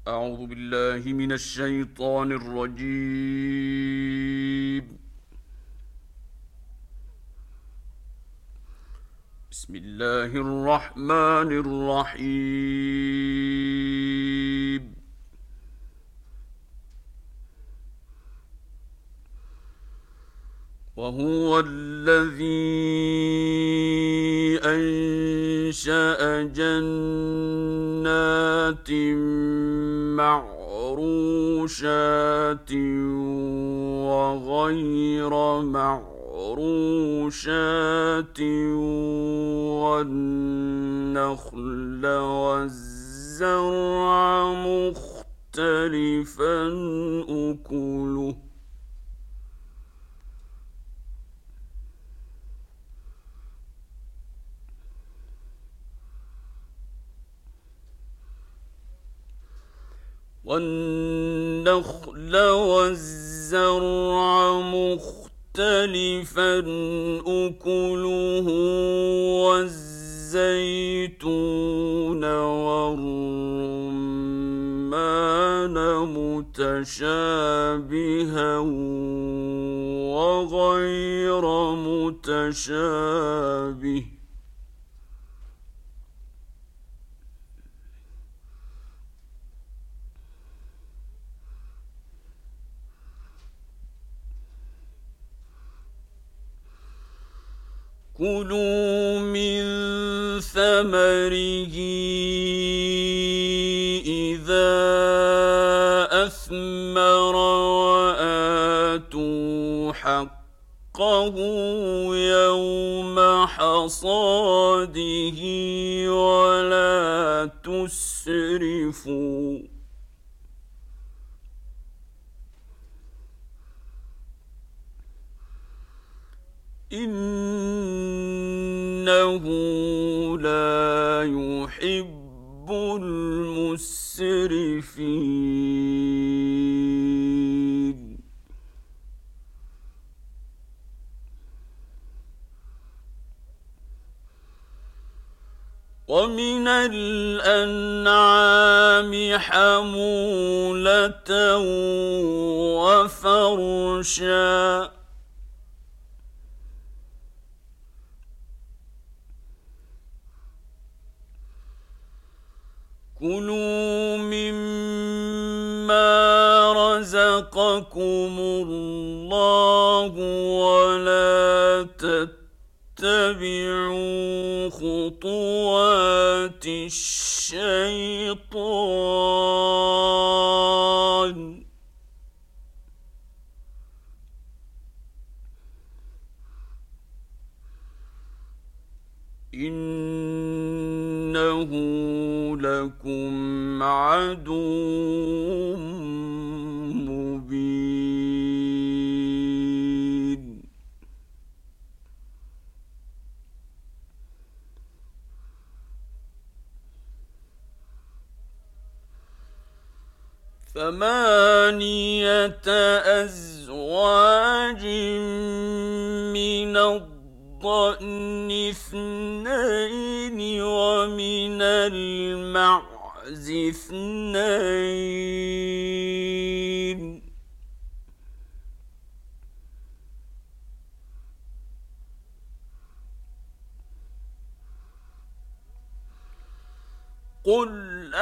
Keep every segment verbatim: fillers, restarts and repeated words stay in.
أعوذ بالله من الشيطان الرجيم. بسم الله الرحمن الرحيم. وهو الذي أنشأ جنات معروشات وغير معروشات والنخل والزرع مختلفا أكله والنخل والزرع مختلفا أكله والزيتون والرمان متشابها وغير متشابه كلوا من ثمره إذا أثمر وآتوا حقه يوم حصاده ولا تسرفوا إنه لا يحب المسرفين ومن الأنعام حمولة وفرشا كلوا مما رزقكم الله ولا تتبعوا خطوات الشيطان إنه لكم عدو مبين ثمانية أزواج من الضأن اثنين ومن المعز اثنين قل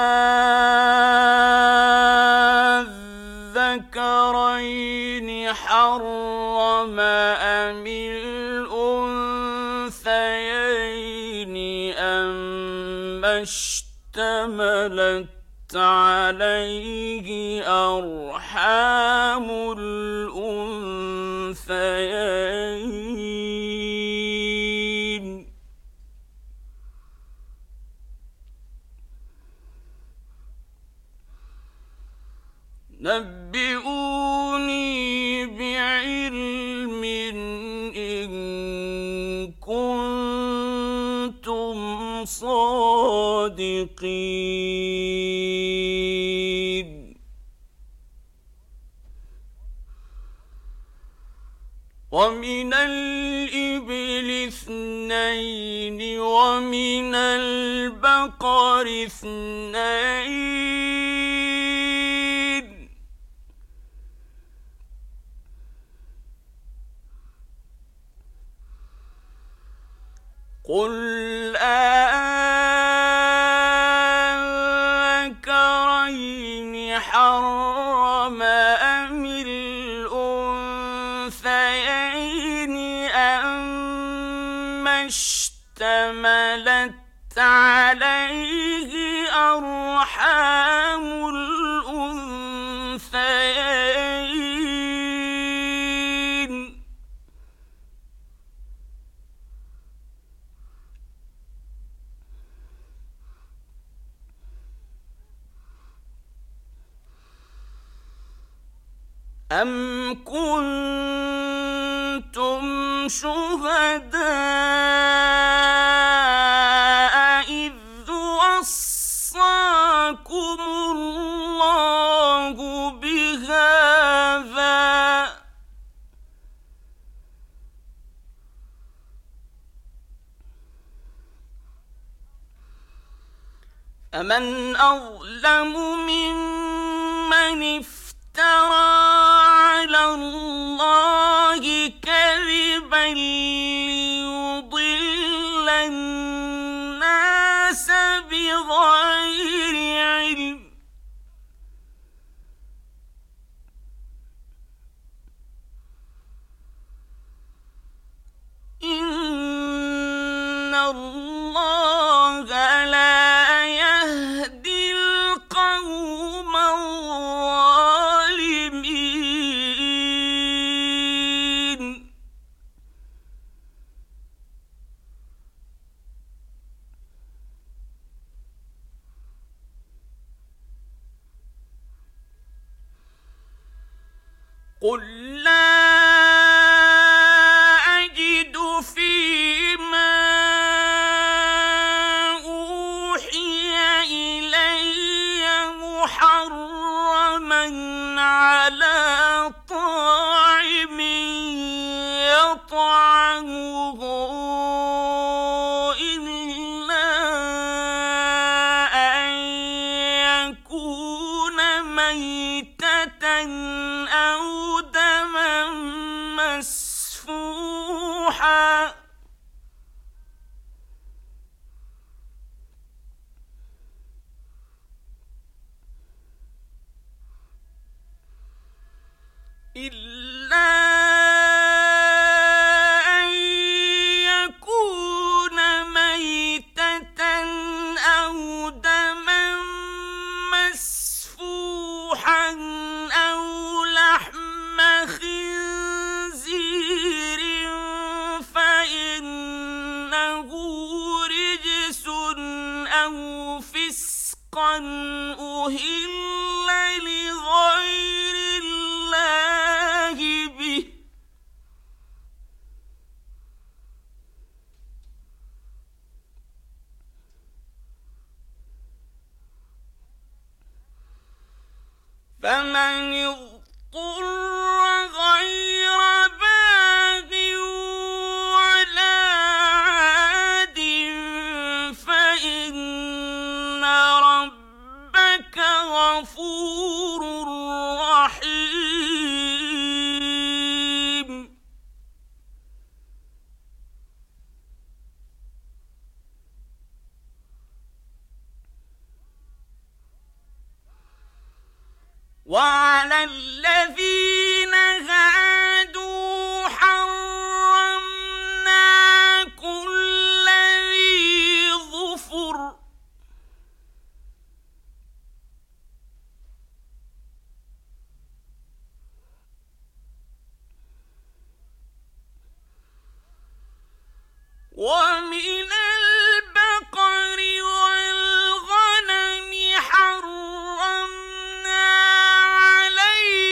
أذكرين حرم أم الأنثيين أما اشتملت عليه أرحام الأنثيين نبئوني بعلم إن كنتم صادقين ومن الإبل اثنين ومن البقر اثنين قُلْ آلذَّكَرَيْنِ حَرَّمَ أَمِ الْأُنثَيَيْنِ أَمَّا اشْتَمَلَتْ عَلَيْهِ أَرْحَامُ الْأُنثَيَيْنِ أَمْ كُنتُمْ شُهَدَاءَ إِذْ وَصَّاكُمُ اللَّهُ بِهَٰذَا ۖ فَمَنْ أَظْلَمُ مِمَّنِ افْتَرَىٰ عَلَى اللَّهِ كَذِبًا لِّيُضِلَّ النَّاسَ بِغَيْرِ عِلْمٍ ۗ إِنَّ اللَّهَ لَا يَهْدِي الْقَوْمَ الظَّالِمِينَ. قُل لَّا أَجِدُ فِيمَا أُوحِيَ إِلَيَّ مُحَرَّمًا عَلَىٰ طَاعِمٍ يَطْعَمُهُ إِلَّا أَن يَكُونَ مَيْتَةً أَوْ دَمًا مَّسْفُوحًا إِلَّا أَن يَكُونَ مَيْتَةً أَوْ دَمًا مَّسْفُوحًا أَوْ لَحْمَ خِنزِيرٍ فَإِنَّهُ رِجْسٌ أَوْ فِسْقًا أُهِلَّ لِغَيْرِ اللَّهِ بِهِ ۚ فَمَنِ اضْطُرَّ غَيْرَ بَاغٍ وَلَا عَادٍ فَإِنَّ رَبَّكَ غَفُورٌ رَّحِيمٌ. وَعَلَى الَّذِينَ هَادُوا حَرَّمْنَا كُلَّ ذِي ظُفُرٍ ۖ وَمِنَ الْبَقَرِ وَالْغَنَمِ حَرَّمْنَا عَلَيْكُمْ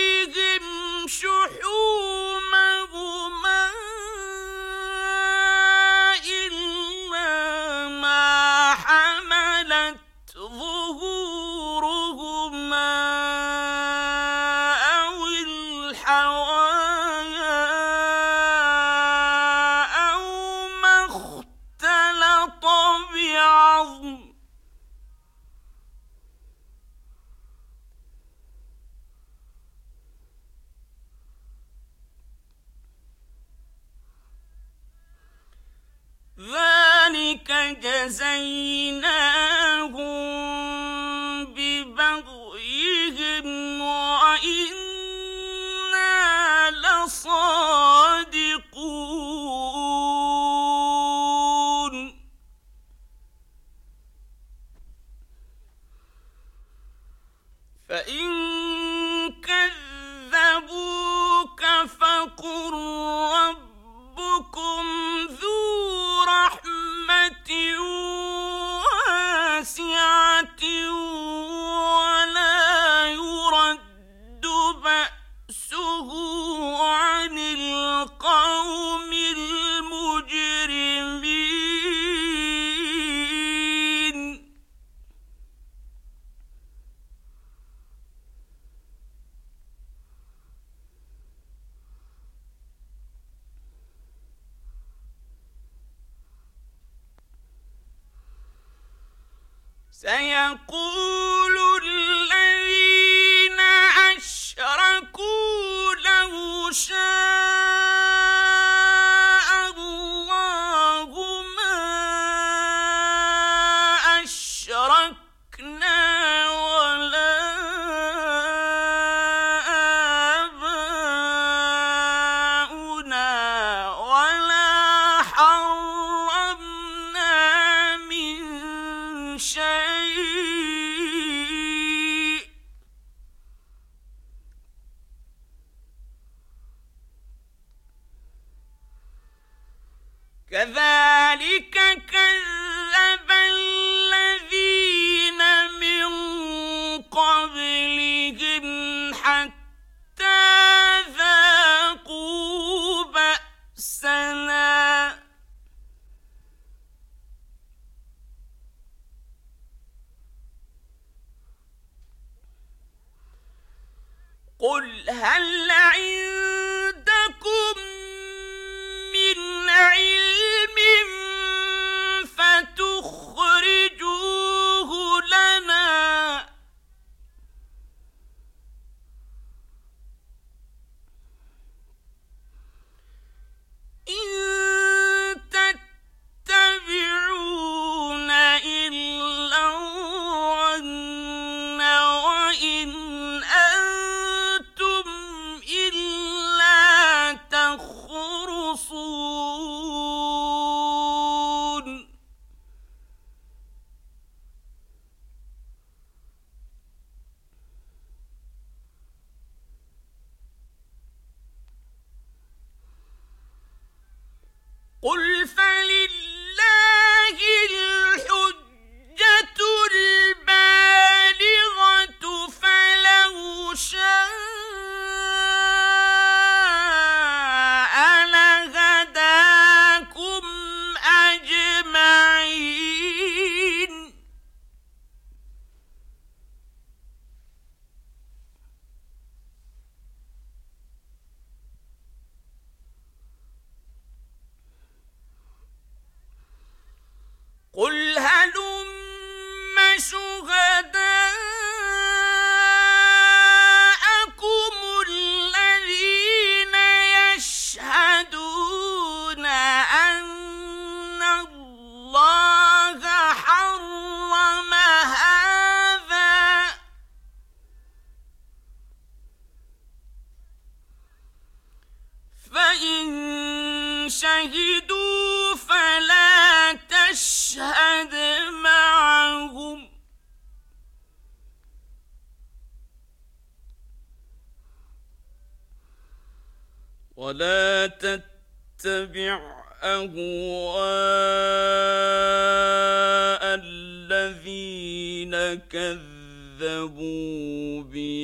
جزيناهم ببغيهم وإنا لصادقون فإن كذبوك فقل ربكم ذو رحمة واسعة ولا يرد بأسه عن القوم المجرمين سيقول الذين أشركوا لو شاء الله ما أشركنا ولا آباؤنا ولا حرمنا من شيء كذلك كذب الذين من قبلهم حتى ذاقوا بأسنا قل هل عندكم من علم فتخرجوه لنا إن تتبعون إلا الظن وإن أنتم إلا تخرصون قل فلله الحجة البالغة فلو شاء لهداكم أجمعين قل هلم شهداءكم الذين يشهدون أن الله حرم هذا فإن شهدوا فلا تشهد معهم ولا تتبع أهواء الذين كذبوا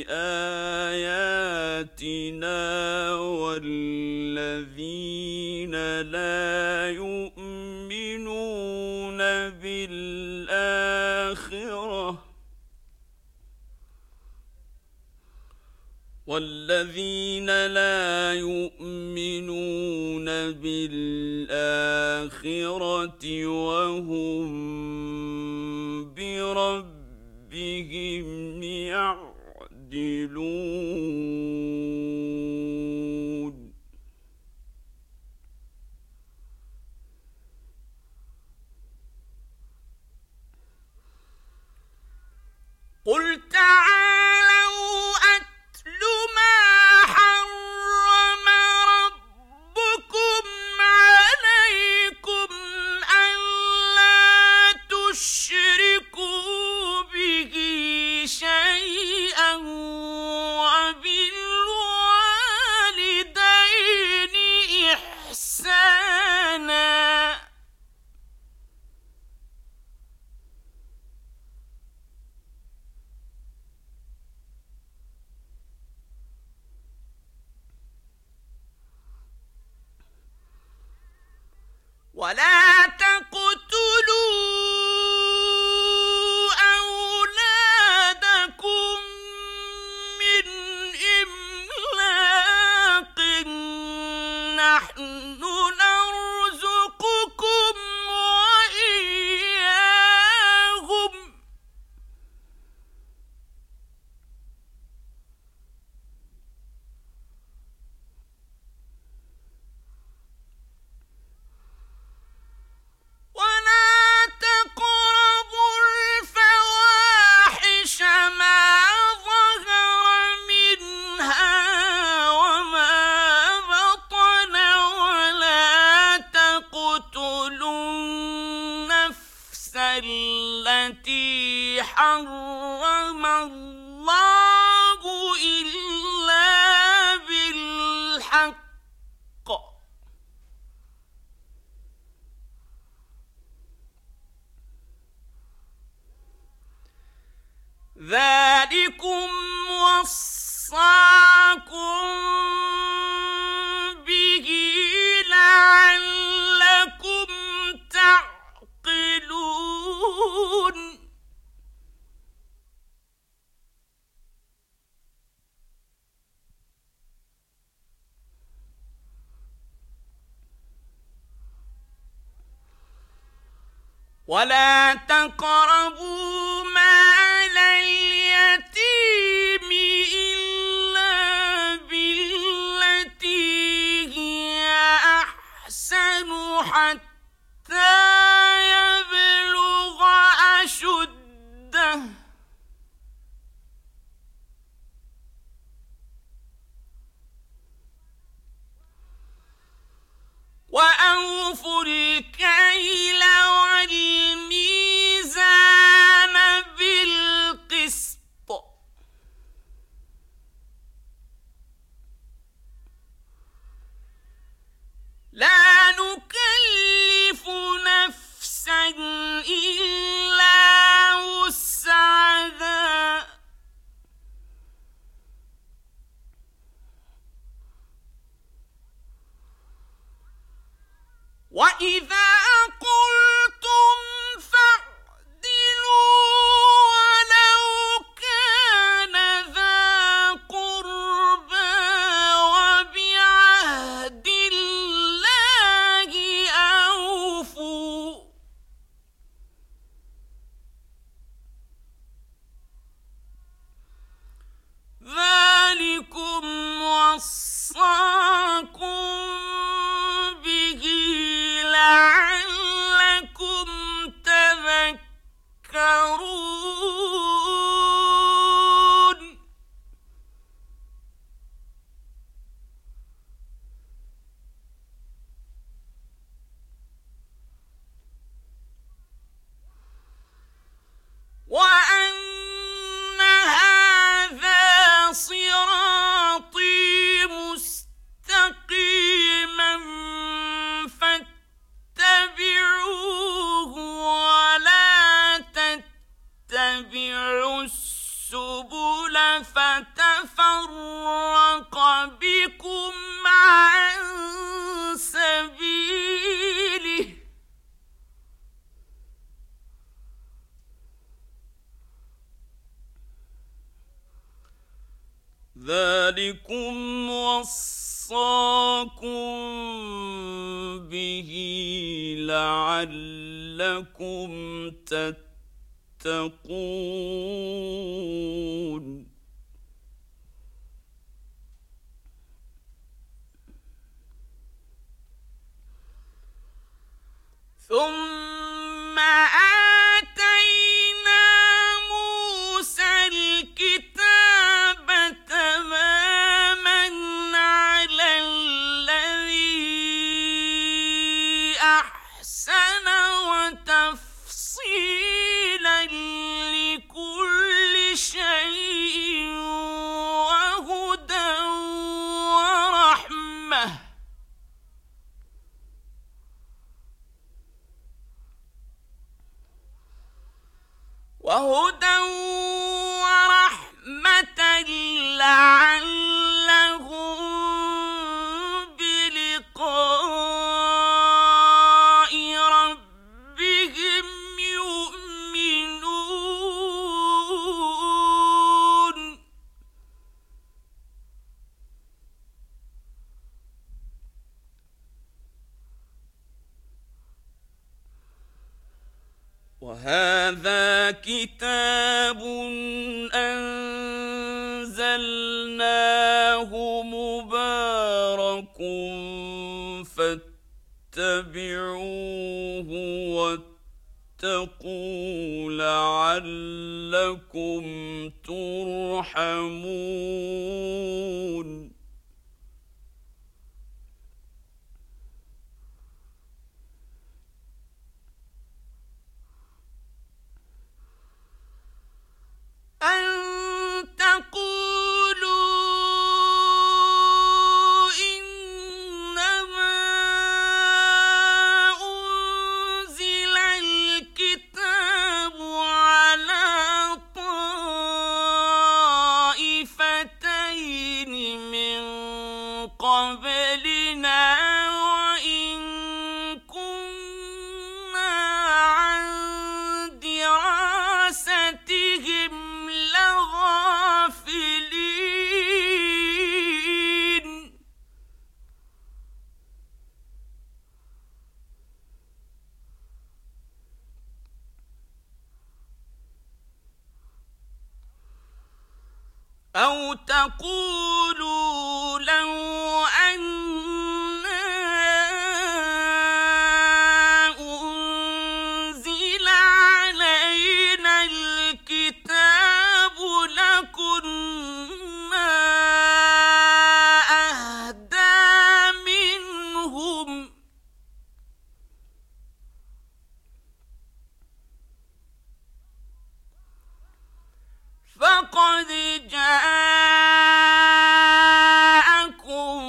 بآياتنا والذين لا يؤمنون بالآخرة والذين لا يؤمنون بالآخرة وهم بربهم يعدلون ولا تقتلوا أولادكم من إملاق نحن نرزقكم وإياهم ولا تقربوا الفواحش ما ظهر منها وما بطن ولا تقتلوا النفس التي حرم الله إلا بالحق ذلكم وصاكم به لعلكم تعقلون ولا تقربوا مال اليتيم إلا بالتي هي أحسن حتى يبلغ أشده وأوفوا الكيل والميزان بالقسط لا نكلف نفسا إلا وسعها وإذا قلتم فاعدلوا ولو كان ذا قربى وبعهد الله أوفوا ذلكم وصاكم به لعلكم تذكرون وأن هذا صراطي مستقيما فاتبعوه ولا تتبعوا السبل فتفرق بكم عن سبيله ذلكم وصاكم به لعلكم تتقون ثم آتينا موسى الكتاب تماما على الذي أحسن وتفصيلا لكل وهذا كتاب أنزلناه مبارك فاتبعوه واتقوا لعلكم ترحمون أن تقولوا إنما أنزل الكتاب على طائفتين من قبلنا وإن كنا عن دراستهم لغافلين أو تقولوا لو أنا أنزل علينا الكتاب لكنا أهدى منهم فقد جاءكم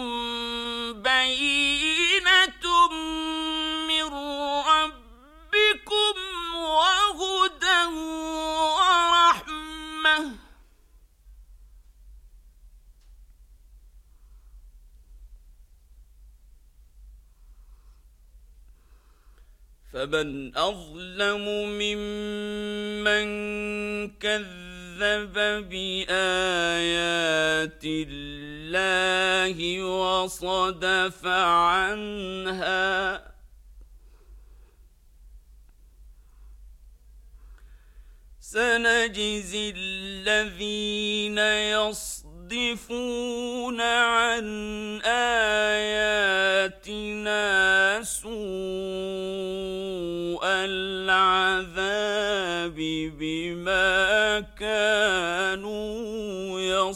بينة من ربكم وهدى ورحمة فمن أظلم ممن كذب بآيات الله وصدف عنها سنجزي الذين يصدفون عن آياتنا سوء العذاب بما كانوا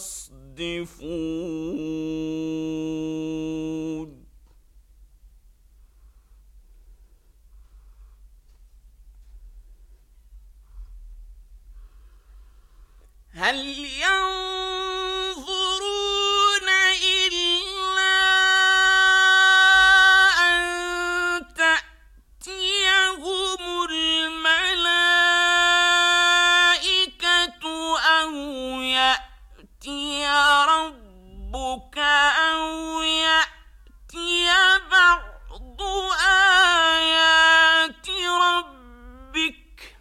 يصدفون هل ينظرون إلا أن تأتيهم الملائكة أو يأتي ربك أو يأتي بعض آيات ربك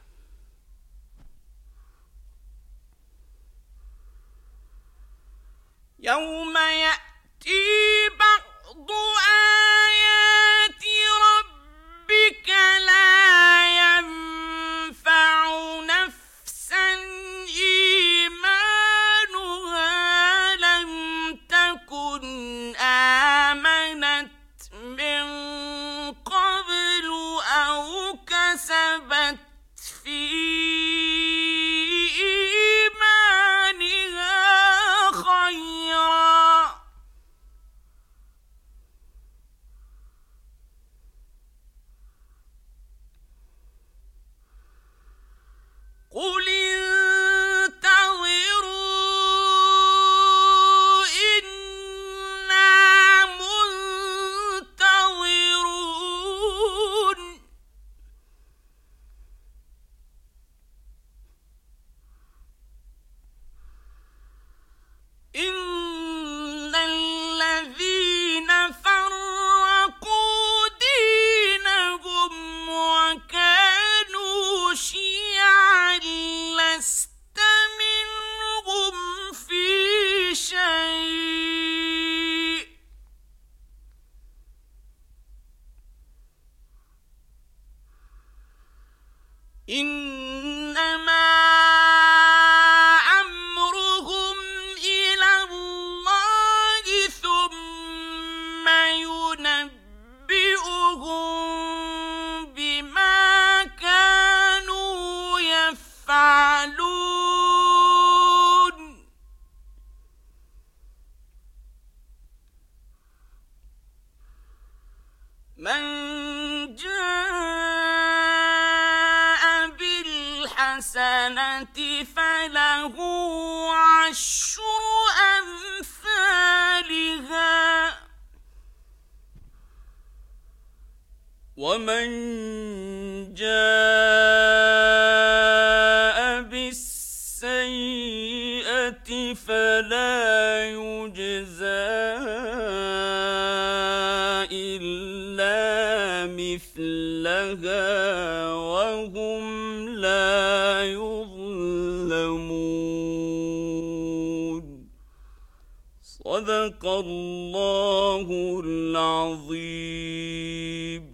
يوم يأتي بعض آيات ربك لا ينفع نفسا إيمانها لم تكن آمنت من قبل أو كسبت في إيمانها خيرا فله عشر أمثالها ومن جاء بالسيئة فلا يجزى إلا مثلها وهم لا يظلمون. صدق الله العظيم.